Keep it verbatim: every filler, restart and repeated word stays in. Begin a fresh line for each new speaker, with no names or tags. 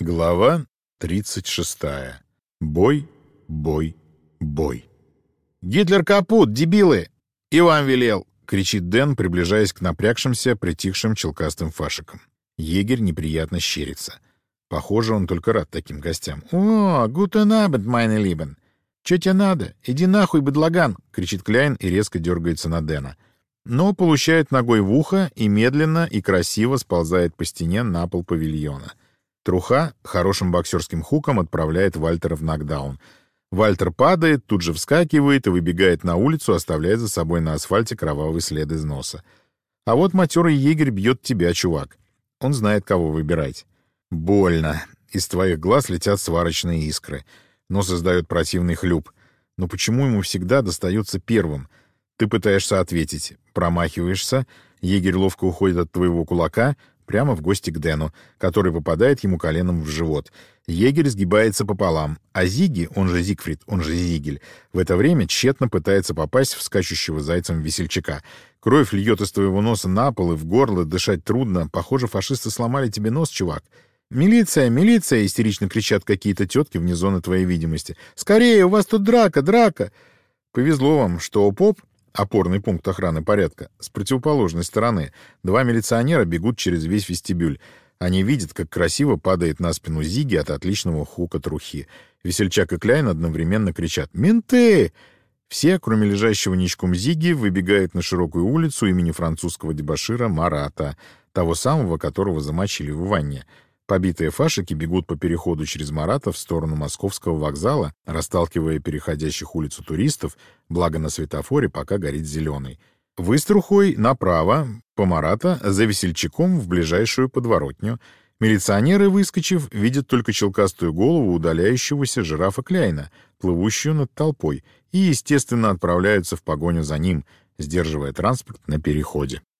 Глава тридцать шестая. Бой, бой, бой. «Гитлер капут, дебилы! И вам велел!» — кричит Дэн, приближаясь к напрягшимся, притихшим челкастым фашикам. Егерь неприятно щерится. Похоже, он только рад таким гостям. «О, гутен абенд, майне либен! Чё тебе надо? Иди нахуй, быдлаган!» — кричит Кляйн и резко дергается на Дэна. Но получает ногой в ухо и медленно и красиво сползает по стене на пол павильона. Труха хорошим боксерским хуком отправляет Вальтера в нокдаун. Вальтер падает, тут же вскакивает и выбегает на улицу, оставляя за собой на асфальте кровавый след из носа. А вот матерый егерь бьет тебя, чувак. Он знает, кого выбирать. Больно. Из твоих глаз летят сварочные искры. Нос издает противный хлюп. Но почему ему всегда достается первым? Ты пытаешься ответить. Промахиваешься. Егерь ловко уходит от твоего кулака прямо в гости к Дэну, который попадает ему коленом в живот. Егерь сгибается пополам, а Зиги, он же Зигфрид, он же Зигель, в это время тщетно пытается попасть в скачущего зайцем весельчака. Кровь льет из твоего носа на пол и в горло, дышать трудно. Похоже, фашисты сломали тебе нос, чувак. «Милиция, милиция!» — истерично кричат какие-то тетки вне зоны твоей видимости. «Скорее, у вас тут драка, драка!» Повезло вам, что ОПОП, опорный пункт охраны порядка, с противоположной стороны. Два милиционера бегут через весь вестибюль. Они видят, как красиво падает на спину Зиги от отличного хука трухи. Весельчак и Кляйн одновременно кричат «Менты!». Все, кроме лежащего ничком Зиги, выбегают на широкую улицу имени французского дебошира Марата, того самого, которого замочили в ванне. Побитые фашики бегут по переходу через Марата в сторону Московского вокзала, расталкивая переходящих улицу туристов, благо на светофоре пока горит зеленый. Вы с трухой направо, по Марата, за весельчаком в ближайшую подворотню. Милиционеры, выскочив, видят только челкастую голову удаляющегося жирафа Кляйна, плывущую над толпой, и, естественно, отправляются в погоню за ним, сдерживая транспорт на переходе.